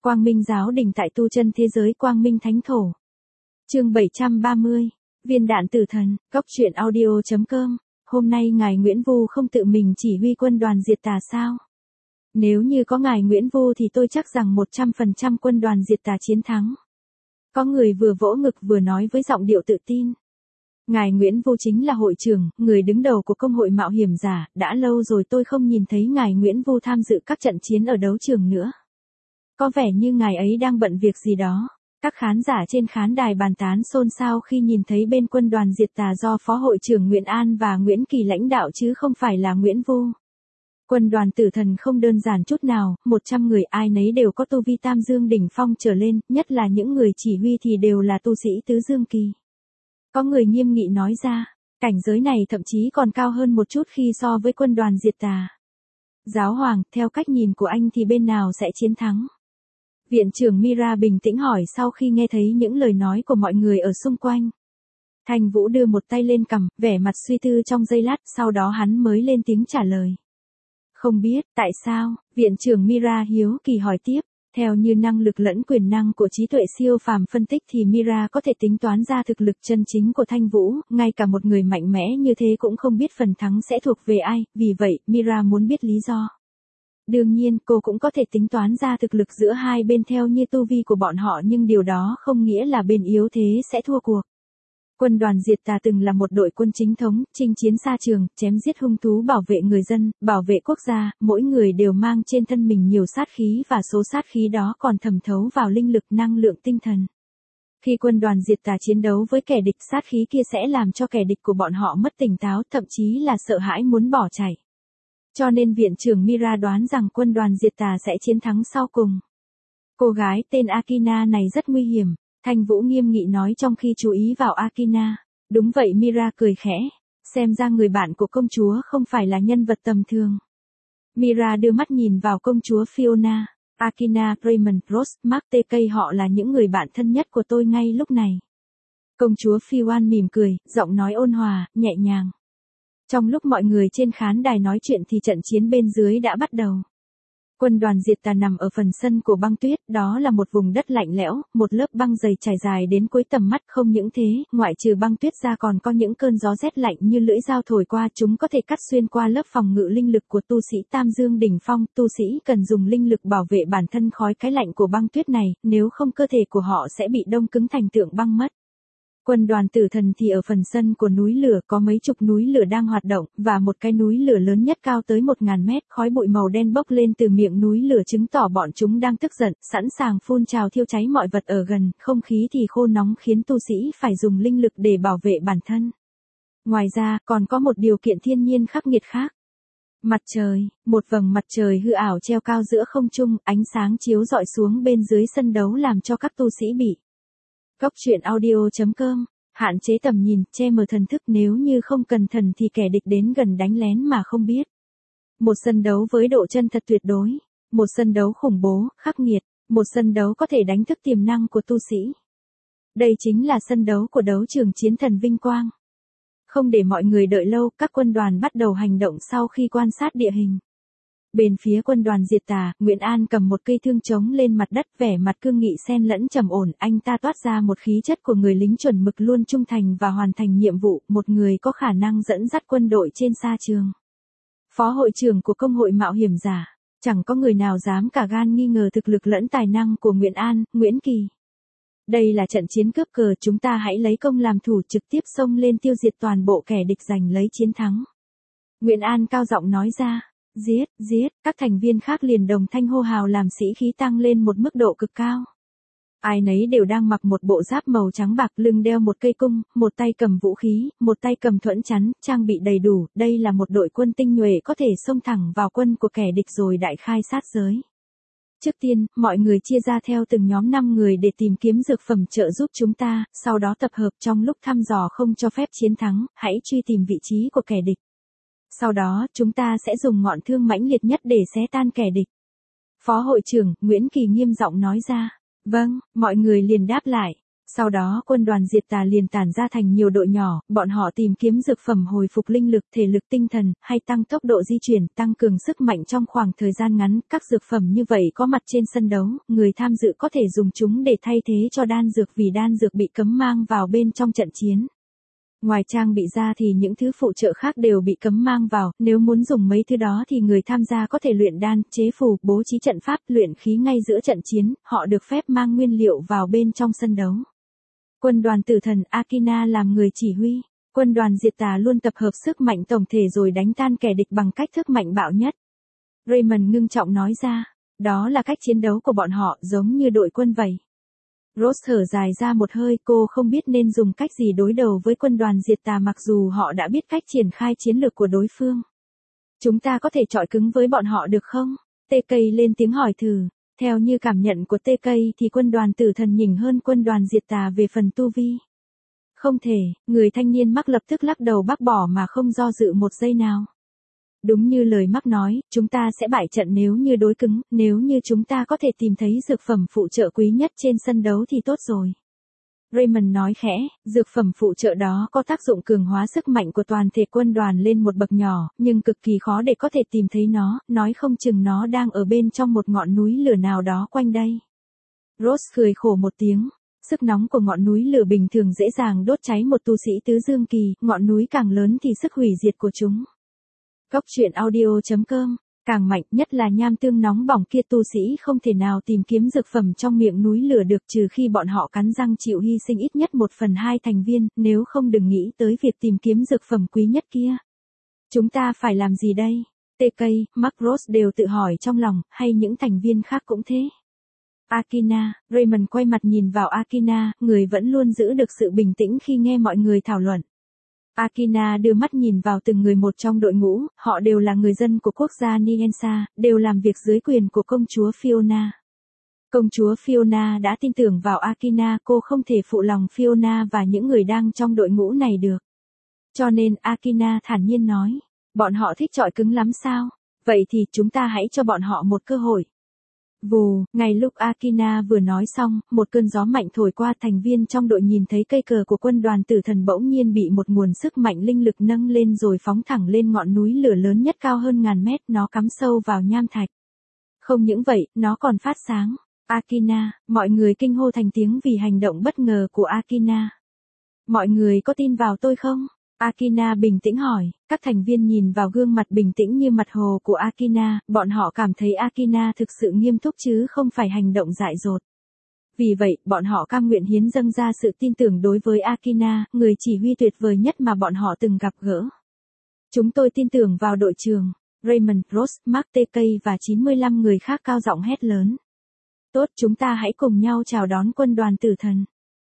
Quang Minh giáo đình tại tu chân thế giới Quang Minh Thánh Thổ. Chương 730, Viên đạn tử thần, Cốc truyện audio.com. Hôm nay ngài Nguyễn Vu không tự mình chỉ huy quân đoàn diệt tà sao? Nếu như có ngài Nguyễn Vu thì tôi chắc rằng 100% quân đoàn diệt tà chiến thắng. Có người vừa vỗ ngực vừa nói với giọng điệu tự tin. Ngài Nguyễn Vu chính là hội trưởng, người đứng đầu của công hội mạo hiểm giả, đã lâu rồi tôi không nhìn thấy ngài Nguyễn Vu tham dự các trận chiến ở đấu trường nữa. Có vẻ như ngài ấy đang bận việc gì đó. Các khán giả trên khán đài bàn tán xôn xao khi nhìn thấy bên quân đoàn diệt tà do Phó hội trưởng Nguyễn An và Nguyễn Kỳ lãnh đạo chứ không phải là Nguyễn Vu. Quân đoàn tử thần không đơn giản chút nào, 100 người ai nấy đều có tu vi tam dương đỉnh phong trở lên, nhất là những người chỉ huy thì đều là tu sĩ tứ dương kỳ. Có người nghiêm nghị nói ra, cảnh giới này thậm chí còn cao hơn một chút khi so với quân đoàn diệt tà. Giáo hoàng, theo cách nhìn của anh thì bên nào sẽ chiến thắng? Viện trưởng Mira bình tĩnh hỏi sau khi nghe thấy những lời nói của mọi người ở xung quanh. Thanh Vũ đưa một tay lên cằm, vẻ mặt suy tư trong giây lát, sau đó hắn mới lên tiếng trả lời. Không biết, tại sao? Viện trưởng Mira hiếu kỳ hỏi tiếp. Theo như năng lực lẫn quyền năng của trí tuệ siêu phàm phân tích thì Mira có thể tính toán ra thực lực chân chính của Thanh Vũ, ngay cả một người mạnh mẽ như thế cũng không biết phần thắng sẽ thuộc về ai, vì vậy, Mira muốn biết lý do. Đương nhiên, cô cũng có thể tính toán ra thực lực giữa hai bên theo như tu vi của bọn họ nhưng điều đó không nghĩa là bên yếu thế sẽ thua cuộc. Quân đoàn diệt tà từng là một đội quân chính thống, chinh chiến xa trường, chém giết hung thú bảo vệ người dân, bảo vệ quốc gia, mỗi người đều mang trên thân mình nhiều sát khí và số sát khí đó còn thẩm thấu vào linh lực năng lượng tinh thần. Khi quân đoàn diệt tà chiến đấu với kẻ địch, sát khí kia sẽ làm cho kẻ địch của bọn họ mất tỉnh táo, thậm chí là sợ hãi muốn bỏ chạy. Cho nên viện trưởng Mira đoán rằng quân đoàn diệt tà sẽ chiến thắng sau cùng. Cô gái tên Akina này rất nguy hiểm. Thanh Vũ nghiêm nghị nói trong khi chú ý vào Akina. Đúng vậy, Mira cười khẽ. Xem ra người bạn của công chúa không phải là nhân vật tầm thường. Mira đưa mắt nhìn vào công chúa Fiona. Akina, Raymond, Rose, Mark TK họ là những người bạn thân nhất của tôi ngay lúc này. Công chúa Fiona mỉm cười, giọng nói ôn hòa, nhẹ nhàng. Trong lúc mọi người trên khán đài nói chuyện thì trận chiến bên dưới đã bắt đầu. Quân đoàn diệt tà nằm ở phần sân của băng tuyết, đó là một vùng đất lạnh lẽo, một lớp băng dày trải dài đến cuối tầm mắt. Không những thế, ngoại trừ băng tuyết ra còn có những cơn gió rét lạnh như lưỡi dao thổi qua, chúng có thể cắt xuyên qua lớp phòng ngự linh lực của tu sĩ tam dương đỉnh phong. Tu sĩ cần dùng linh lực bảo vệ bản thân khỏi cái lạnh của băng tuyết này, nếu không cơ thể của họ sẽ bị đông cứng thành tượng băng mất. Quân đoàn tử thần thì ở phần sân của núi lửa, có mấy chục núi lửa đang hoạt động, và một cái núi lửa lớn nhất cao tới 1000 mét, khói bụi màu đen bốc lên từ miệng núi lửa chứng tỏ bọn chúng đang tức giận, sẵn sàng phun trào thiêu cháy mọi vật ở gần, không khí thì khô nóng khiến tu sĩ phải dùng linh lực để bảo vệ bản thân. Ngoài ra, còn có một điều kiện thiên nhiên khắc nghiệt khác. Mặt trời, một vầng mặt trời hư ảo treo cao giữa không trung, ánh sáng chiếu rọi xuống bên dưới sân đấu làm cho các tu sĩ bị Cốc truyện audio.com, hạn chế tầm nhìn, che mờ thần thức, nếu như không cẩn thận thì kẻ địch đến gần đánh lén mà không biết. Một sân đấu với độ chân thật tuyệt đối, một sân đấu khủng bố, khắc nghiệt, một sân đấu có thể đánh thức tiềm năng của tu sĩ. Đây chính là sân đấu của đấu trường chiến thần vinh quang. Không để mọi người đợi lâu, các quân đoàn bắt đầu hành động sau khi quan sát địa hình. Bên phía quân đoàn diệt tà, Nguyễn An cầm một cây thương chống lên mặt đất, vẻ mặt cương nghị xen lẫn trầm ổn, anh ta toát ra một khí chất của người lính chuẩn mực luôn trung thành và hoàn thành nhiệm vụ, một người có khả năng dẫn dắt quân đội trên sa trường. Phó hội trưởng của công hội mạo hiểm giả, chẳng có người nào dám cả gan nghi ngờ thực lực lẫn tài năng của Nguyễn An, Nguyễn Kỳ. Đây là trận chiến cướp cờ, chúng ta hãy lấy công làm thủ, trực tiếp xông lên tiêu diệt toàn bộ kẻ địch giành lấy chiến thắng. Nguyễn An cao giọng nói ra. Giết, giết, các thành viên khác liền đồng thanh hô hào làm sĩ khí tăng lên một mức độ cực cao. Ai nấy đều đang mặc một bộ giáp màu trắng bạc, lưng đeo một cây cung, một tay cầm vũ khí, một tay cầm thuẫn chắn, trang bị đầy đủ, đây là một đội quân tinh nhuệ có thể xông thẳng vào quân của kẻ địch rồi đại khai sát giới. Trước tiên, mọi người chia ra theo từng nhóm 5 người để tìm kiếm dược phẩm trợ giúp chúng ta, sau đó tập hợp trong lúc thăm dò không cho phép chiến thắng, hãy truy tìm vị trí của kẻ địch. Sau đó, chúng ta sẽ dùng ngọn thương mãnh liệt nhất để xé tan kẻ địch. Phó hội trưởng, Nguyễn Kỳ nghiêm giọng nói ra. Vâng, mọi người liền đáp lại. Sau đó quân đoàn diệt tà liền tản ra thành nhiều đội nhỏ, bọn họ tìm kiếm dược phẩm hồi phục linh lực, thể lực tinh thần, hay tăng tốc độ di chuyển, tăng cường sức mạnh trong khoảng thời gian ngắn. Các dược phẩm như vậy có mặt trên sân đấu, người tham dự có thể dùng chúng để thay thế cho đan dược vì đan dược bị cấm mang vào bên trong trận chiến. Ngoài trang bị ra thì những thứ phụ trợ khác đều bị cấm mang vào, nếu muốn dùng mấy thứ đó thì người tham gia có thể luyện đan, chế phù, bố trí trận pháp, luyện khí ngay giữa trận chiến, họ được phép mang nguyên liệu vào bên trong sân đấu. Quân đoàn tử thần Akina làm người chỉ huy, quân đoàn diệt tà luôn tập hợp sức mạnh tổng thể rồi đánh tan kẻ địch bằng cách thức mạnh bạo nhất. Raymond ngưng trọng nói ra, đó là cách chiến đấu của bọn họ, giống như đội quân vậy. Rose thở dài ra một hơi, cô không biết nên dùng cách gì đối đầu với quân đoàn diệt tà mặc dù họ đã biết cách triển khai chiến lược của đối phương. Chúng ta có thể chọi cứng với bọn họ được không? TK lên tiếng hỏi thử. Theo như cảm nhận của TK thì quân đoàn tử thần nhỉnh hơn quân đoàn diệt tà về phần tu vi. Không thể, người thanh niên Mark lập tức lắc đầu bác bỏ mà không do dự một giây nào. Đúng như lời Mark nói, chúng ta sẽ bại trận nếu như đối cứng, nếu như chúng ta có thể tìm thấy dược phẩm phụ trợ quý nhất trên sân đấu thì tốt rồi. Raymond nói khẽ, dược phẩm phụ trợ đó có tác dụng cường hóa sức mạnh của toàn thể quân đoàn lên một bậc nhỏ, nhưng cực kỳ khó để có thể tìm thấy nó, nói không chừng nó đang ở bên trong một ngọn núi lửa nào đó quanh đây. Rose cười khổ một tiếng. Sức nóng của ngọn núi lửa bình thường dễ dàng đốt cháy một tu sĩ tứ dương kỳ, ngọn núi càng lớn thì sức hủy diệt của chúng. Cốc truyện audio.com, càng mạnh nhất là nham tương nóng bỏng kia, tu sĩ không thể nào tìm kiếm dược phẩm trong miệng núi lửa được trừ khi bọn họ cắn răng chịu hy sinh ít nhất 1/2 thành viên, nếu không đừng nghĩ tới việc tìm kiếm dược phẩm quý nhất kia. Chúng ta phải làm gì đây? TK, Mark, Rose đều tự hỏi trong lòng, hay những thành viên khác cũng thế? Akina, Raymond quay mặt nhìn vào Akina, người vẫn luôn giữ được sự bình tĩnh khi nghe mọi người thảo luận. Akina đưa mắt nhìn vào từng người một trong đội ngũ, họ đều là người dân của quốc gia Niensa, đều làm việc dưới quyền của công chúa Fiona. Công chúa Fiona đã tin tưởng vào Akina, cô không thể phụ lòng Fiona và những người đang trong đội ngũ này được. Cho nên Akina thản nhiên nói, bọn họ thích chọi cứng lắm sao? Vậy thì chúng ta hãy cho bọn họ một cơ hội. Vù, ngay lúc Akina vừa nói xong, một cơn gió mạnh thổi qua, thành viên trong đội nhìn thấy cây cờ của quân đoàn tử thần bỗng nhiên bị một nguồn sức mạnh linh lực nâng lên rồi phóng thẳng lên ngọn núi lửa lớn nhất cao hơn ngàn mét, nó cắm sâu vào nham thạch. Không những vậy, nó còn phát sáng. Akina, mọi người kinh hô thành tiếng vì hành động bất ngờ của Akina. Mọi người có tin vào tôi không? Akina bình tĩnh hỏi, các thành viên nhìn vào gương mặt bình tĩnh như mặt hồ của Akina, bọn họ cảm thấy Akina thực sự nghiêm túc chứ không phải hành động dại dột. Vì vậy, bọn họ cam nguyện hiến dâng ra sự tin tưởng đối với Akina, người chỉ huy tuyệt vời nhất mà bọn họ từng gặp gỡ. Chúng tôi tin tưởng vào đội trưởng. Raymond, Rose, Mark, TK và 95 người khác cao giọng hét lớn. Tốt, chúng ta hãy cùng nhau chào đón quân đoàn tử thần.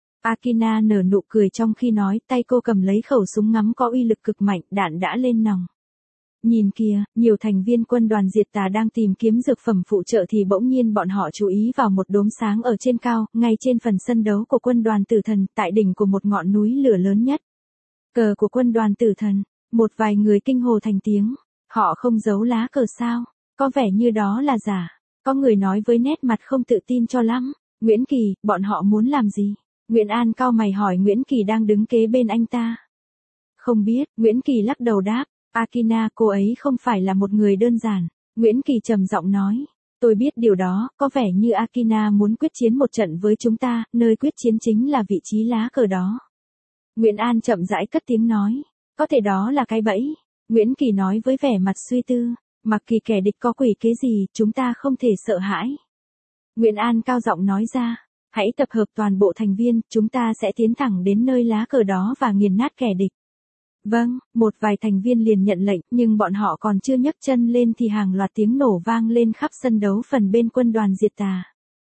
Akina nở nụ cười trong khi nói, tay cô cầm lấy khẩu súng ngắm có uy lực cực mạnh, đạn đã lên nòng. Nhìn kìa, nhiều thành viên quân đoàn diệt tà đang tìm kiếm dược phẩm phụ trợ thì bỗng nhiên bọn họ chú ý vào một đốm sáng ở trên cao, ngay trên phần sân đấu của quân đoàn tử thần, tại đỉnh của một ngọn núi lửa lớn nhất. Cờ của quân đoàn tử thần, một vài người kinh hồ thành tiếng, họ không giấu lá cờ sao, có vẻ như đó là giả. Có người nói với nét mặt không tự tin cho lắm, Nguyễn Kỳ, bọn họ muốn làm gì? Nguyễn An cau mày hỏi Nguyễn Kỳ đang đứng kế bên anh ta. Không biết, Nguyễn Kỳ lắc đầu đáp, Akina, cô ấy không phải là một người đơn giản. Nguyễn Kỳ trầm giọng nói, tôi biết điều đó, có vẻ như Akina muốn quyết chiến một trận với chúng ta, nơi quyết chiến chính là vị trí lá cờ đó. Nguyễn An chậm rãi cất tiếng nói, có thể đó là cái bẫy. Nguyễn Kỳ nói với vẻ mặt suy tư, mặc kỳ kẻ địch có quỷ kế gì, chúng ta không thể sợ hãi. Nguyễn An cao giọng nói ra, hãy tập hợp toàn bộ thành viên, chúng ta sẽ tiến thẳng đến nơi lá cờ đó và nghiền nát kẻ địch. Vâng, một vài thành viên liền nhận lệnh, nhưng bọn họ còn chưa nhấc chân lên thì hàng loạt tiếng nổ vang lên khắp sân đấu phần bên quân đoàn diệt tà.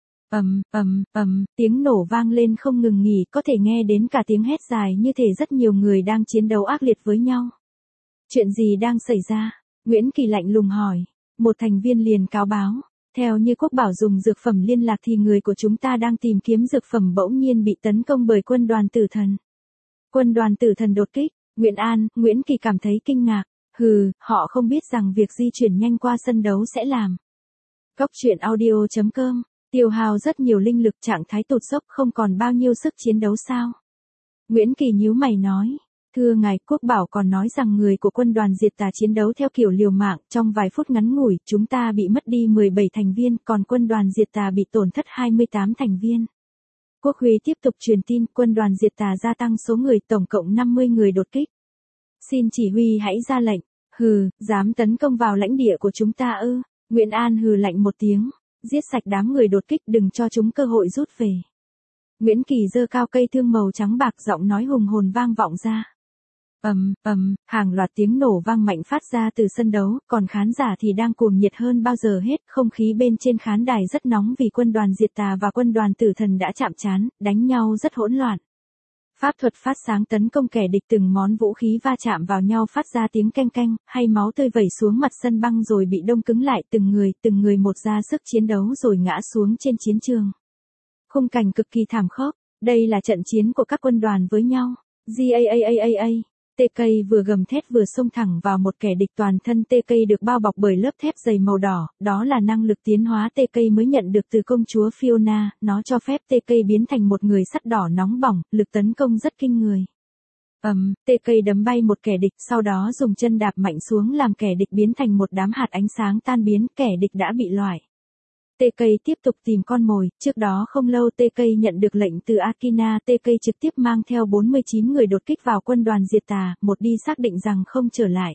Tiếng nổ vang lên không ngừng nghỉ, có thể nghe đến cả tiếng hét dài như thể rất nhiều người đang chiến đấu ác liệt với nhau. Chuyện gì đang xảy ra? Nguyễn Kỳ lạnh lùng hỏi. Một thành viên liền cáo báo. Theo như Quốc Bảo dùng dược phẩm liên lạc thì người của chúng ta đang tìm kiếm dược phẩm bỗng nhiên bị tấn công bởi quân đoàn tử thần. Quân đoàn tử thần đột kích. Nguyễn Kỳ cảm thấy kinh ngạc. Họ không biết rằng việc di chuyển nhanh qua sân đấu sẽ làm. Cốc truyện audio.com Tiêu hao rất nhiều linh lực, trạng thái tụt dốc, không còn bao nhiêu sức chiến đấu sao? Nguyễn Kỳ nhíu mày nói. Thưa ngài, Quốc Bảo còn nói rằng người của quân đoàn diệt tà chiến đấu theo kiểu liều mạng, trong vài phút ngắn ngủi, chúng ta bị mất đi 17 thành viên, còn quân đoàn diệt tà bị tổn thất 28 thành viên. Quốc Huy tiếp tục truyền tin, quân đoàn diệt tà gia tăng số người, tổng cộng 50 người đột kích. Xin chỉ huy hãy ra lệnh. Hừ, dám tấn công vào lãnh địa của chúng ta ư? Nguyễn An hừ lạnh một tiếng, giết sạch đám người đột kích, đừng cho chúng cơ hội rút về. Nguyễn Kỳ giơ cao cây thương màu trắng bạc, giọng nói hùng hồn vang vọng ra. Hàng loạt tiếng nổ vang mạnh phát ra từ sân đấu, còn khán giả thì đang cuồng nhiệt hơn bao giờ hết, không khí bên trên khán đài rất nóng vì quân đoàn diệt tà và quân đoàn tử thần đã chạm trán, đánh nhau rất hỗn loạn. Pháp thuật phát sáng tấn công kẻ địch, từng món vũ khí va chạm vào nhau phát ra tiếng keng keng, hay máu tươi vẩy xuống mặt sân băng rồi bị đông cứng lại, từng người một ra sức chiến đấu rồi ngã xuống trên chiến trường. Khung cảnh cực kỳ thảm khốc, đây là trận chiến của các quân đoàn với nhau. TK vừa gầm thét vừa xông thẳng vào một kẻ địch, toàn thân TK được bao bọc bởi lớp thép dày màu đỏ, đó là năng lực tiến hóa TK mới nhận được từ công chúa Fiona, nó cho phép TK biến thành một người sắt đỏ nóng bỏng, lực tấn công rất kinh người. TK đấm bay một kẻ địch, sau đó dùng chân đạp mạnh xuống làm kẻ địch biến thành một đám hạt ánh sáng tan biến, kẻ địch đã bị loại. TK tiếp tục tìm con mồi, trước đó không lâu TK nhận được lệnh từ Akina, TK trực tiếp mang theo 49 người đột kích vào quân đoàn diệt tà, một đi xác định rằng không trở lại.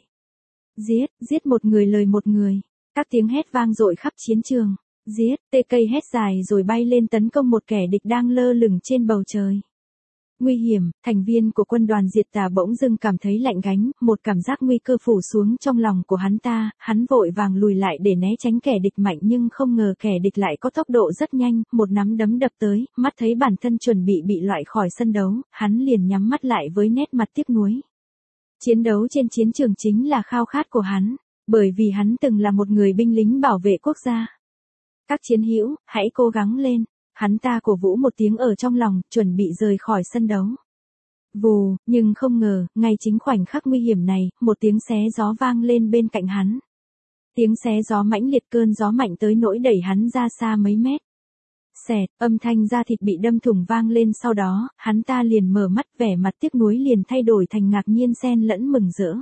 Giết một người lời một người, các tiếng hét vang dội khắp chiến trường. Giết, TK hét dài rồi bay lên tấn công một kẻ địch đang lơ lửng trên bầu trời. Nguy hiểm, thành viên của quân đoàn diệt tà bỗng dưng cảm thấy lạnh gánh, một cảm giác nguy cơ phủ xuống trong lòng của hắn ta, hắn vội vàng lùi lại để né tránh kẻ địch mạnh, nhưng không ngờ kẻ địch lại có tốc độ rất nhanh, một nắm đấm đập tới, mắt thấy bản thân chuẩn bị loại khỏi sân đấu, hắn liền nhắm mắt lại với nét mặt tiếc nuối. Chiến đấu trên chiến trường chính là khao khát của hắn, bởi vì hắn từng là một người binh lính bảo vệ quốc gia. Các chiến hữu, hãy cố gắng lên. Hắn ta cổ vũ một tiếng ở trong lòng, chuẩn bị rời khỏi sân đấu. Vù, nhưng không ngờ, ngay chính khoảnh khắc nguy hiểm này, một tiếng xé gió vang lên bên cạnh hắn. Tiếng xé gió mãnh liệt, cơn gió mạnh tới nỗi đẩy hắn ra xa mấy mét. Xẹt, âm thanh da thịt bị đâm thủng vang lên, sau đó, hắn ta liền mở mắt, vẻ mặt tiếc nuối liền thay đổi thành ngạc nhiên xen lẫn mừng rỡ.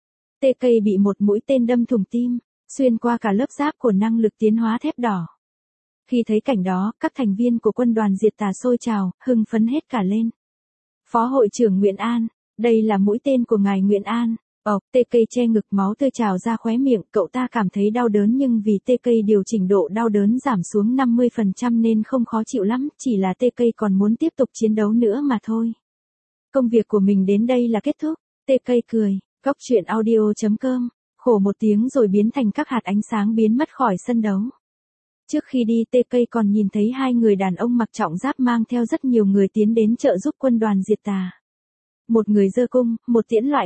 TK bị một mũi tên đâm thủng tim, xuyên qua cả lớp giáp của năng lực tiến hóa thép đỏ. Khi thấy cảnh đó, các thành viên của quân đoàn diệt tà sôi trào, hưng phấn hết cả lên. Phó hội trưởng Nguyễn An, đây là mũi tên của ngài Nguyễn An. TK che ngực, máu tươi trào ra khóe miệng, cậu ta cảm thấy đau đớn nhưng vì TK điều chỉnh độ đau đớn giảm xuống 50% nên không khó chịu lắm, chỉ là TK còn muốn tiếp tục chiến đấu nữa mà thôi. Công việc của mình đến đây là kết thúc. TK cười, goctruyện.audio.com, khổ một tiếng rồi biến thành các hạt ánh sáng biến mất khỏi sân đấu. Trước khi đi, TK còn nhìn thấy hai người đàn ông mặc trọng giáp mang theo rất nhiều người tiến đến trợ giúp quân đoàn diệt tà. Một người giơ cung, một tiễn loại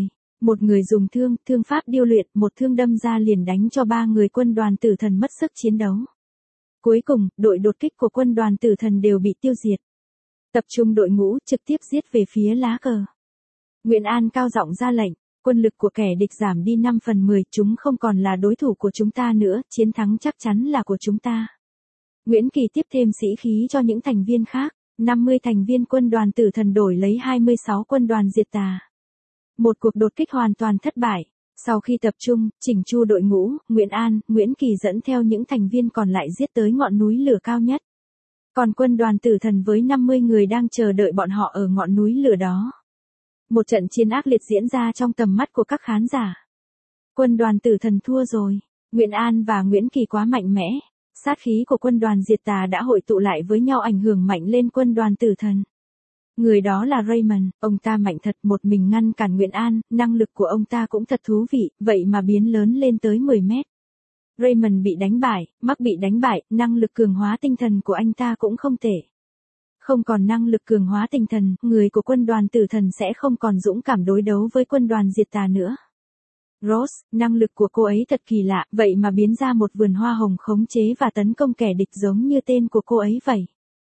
một người dùng thương pháp điêu luyện, một thương đâm ra liền đánh cho ba người quân đoàn tử thần mất sức chiến đấu. Cuối cùng, đội đột kích của quân đoàn tử thần đều bị tiêu diệt. Tập trung đội ngũ, trực tiếp giết về phía lá cờ. Nguyễn An cao giọng ra lệnh. Quân lực của kẻ địch giảm đi 5/10, chúng không còn là đối thủ của chúng ta nữa, chiến thắng chắc chắn là của chúng ta. Nguyễn Kỳ tiếp thêm sĩ khí cho những thành viên khác, 50 thành viên quân đoàn tử thần đổi lấy 26 quân đoàn diệt tà. Một cuộc đột kích hoàn toàn thất bại. Sau khi tập trung, chỉnh chu đội ngũ, Nguyễn Kỳ dẫn theo những thành viên còn lại giết tới ngọn núi lửa cao nhất. Còn quân đoàn tử thần với 50 người đang chờ đợi bọn họ ở ngọn núi lửa đó. Một trận chiến ác liệt diễn ra trong tầm mắt của các khán giả. Quân đoàn tử thần thua rồi. Nguyễn An và Nguyễn Kỳ quá mạnh mẽ. Sát khí của quân đoàn diệt tà đã hội tụ lại với nhau ảnh hưởng mạnh lên quân đoàn tử thần. Người đó là Raymond, ông ta mạnh thật, một mình ngăn cản Nguyễn An, năng lực của ông ta cũng thật thú vị, vậy mà biến lớn lên tới 10 mét. Raymond bị đánh bại, Mark bị đánh bại, năng lực cường hóa tinh thần của anh ta cũng không tệ. Không còn năng lực cường hóa tinh thần, người của quân đoàn tử thần sẽ không còn dũng cảm đối đấu với quân đoàn diệt tà nữa. Rose, năng lực của cô ấy thật kỳ lạ, vậy mà biến ra một vườn hoa hồng khống chế và tấn công kẻ địch giống như tên của cô ấy vậy.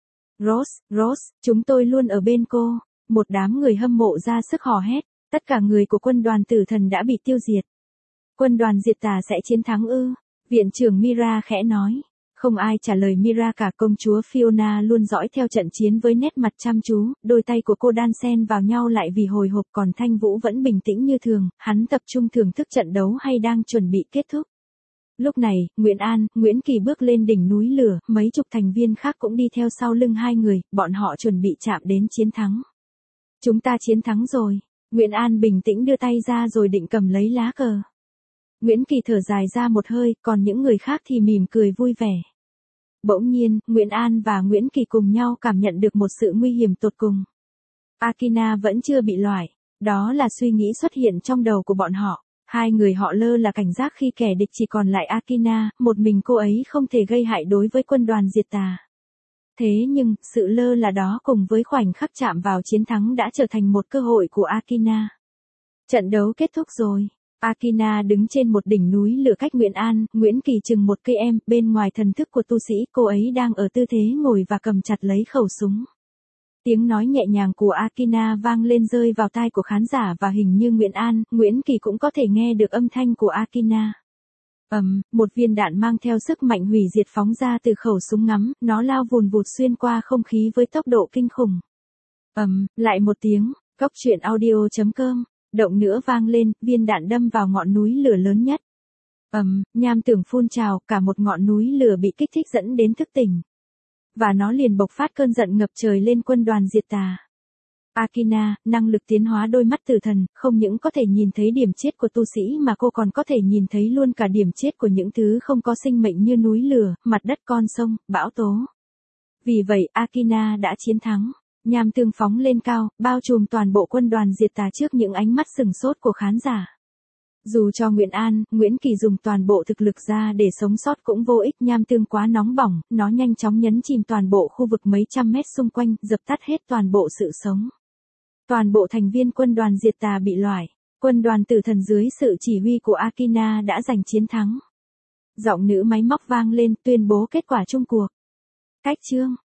Rose, chúng tôi luôn ở bên cô. Một đám người hâm mộ ra sức hò hét, tất cả người của quân đoàn tử thần đã bị tiêu diệt. Quân đoàn diệt tà sẽ chiến thắng ư? Viện trưởng Mira khẽ nói. Không ai trả lời Mira cả, công chúa Fiona luôn dõi theo trận chiến với nét mặt chăm chú, đôi tay của cô đan xen vào nhau lại vì hồi hộp, còn Thanh Vũ vẫn bình tĩnh như thường, hắn tập trung thưởng thức trận đấu hay đang chuẩn bị kết thúc. Lúc này, Nguyễn An, Nguyễn Kỳ bước lên đỉnh núi lửa, mấy chục thành viên khác cũng đi theo sau lưng hai người, bọn họ chuẩn bị chạm đến chiến thắng. Chúng ta chiến thắng rồi. Nguyễn An bình tĩnh đưa tay ra rồi định cầm lấy lá cờ. Nguyễn Kỳ thở dài ra một hơi, còn những người khác thì mỉm cười vui vẻ. Bỗng nhiên, Nguyễn An và Nguyễn Kỳ cùng nhau cảm nhận được một sự nguy hiểm tột cùng. Akina vẫn chưa bị loại. Đó là suy nghĩ xuất hiện trong đầu của bọn họ. Hai người họ lơ là cảnh giác khi kẻ địch chỉ còn lại Akina, một mình cô ấy không thể gây hại đối với quân đoàn diệt tà. Thế nhưng, sự lơ là đó cùng với khoảnh khắc chạm vào chiến thắng đã trở thành một cơ hội của Akina. Trận đấu kết thúc rồi. Akina đứng trên một đỉnh núi lửa cách Nguyễn An, Nguyễn Kỳ chừng một cây em, bên ngoài thần thức của tu sĩ, cô ấy đang ở tư thế ngồi và cầm chặt lấy khẩu súng. Tiếng nói nhẹ nhàng của Akina vang lên rơi vào tai của khán giả và hình như Nguyễn An, Nguyễn Kỳ cũng có thể nghe được âm thanh của Akina. Một viên đạn mang theo sức mạnh hủy diệt phóng ra từ khẩu súng ngắm, nó lao vùn vụt xuyên qua không khí với tốc độ kinh khủng. Lại một tiếng, Cốc truyện audio.com, động nữa vang lên, viên đạn đâm vào ngọn núi lửa lớn nhất. Nham tưởng phun trào, cả một ngọn núi lửa bị kích thích dẫn đến thức tỉnh. Và nó liền bộc phát cơn giận ngập trời lên quân đoàn diệt tà. Akina, năng lực tiến hóa đôi mắt tử thần, không những có thể nhìn thấy điểm chết của tu sĩ mà cô còn có thể nhìn thấy luôn cả điểm chết của những thứ không có sinh mệnh như núi lửa, mặt đất, con sông, bão tố. Vì vậy, Akina đã chiến thắng. Nham tương phóng lên cao, bao trùm toàn bộ quân đoàn diệt tà trước những ánh mắt sừng sốt của khán giả. Dù cho Nguyễn An, Nguyễn Kỳ dùng toàn bộ thực lực ra để sống sót cũng vô ích, nham tương quá nóng bỏng, nó nhanh chóng nhấn chìm toàn bộ khu vực mấy trăm mét xung quanh, dập tắt hết toàn bộ sự sống. Toàn bộ thành viên quân đoàn diệt tà bị loại. Quân đoàn tử thần dưới sự chỉ huy của Akina đã giành chiến thắng. Giọng nữ máy móc vang lên tuyên bố kết quả chung cuộc. Cách chương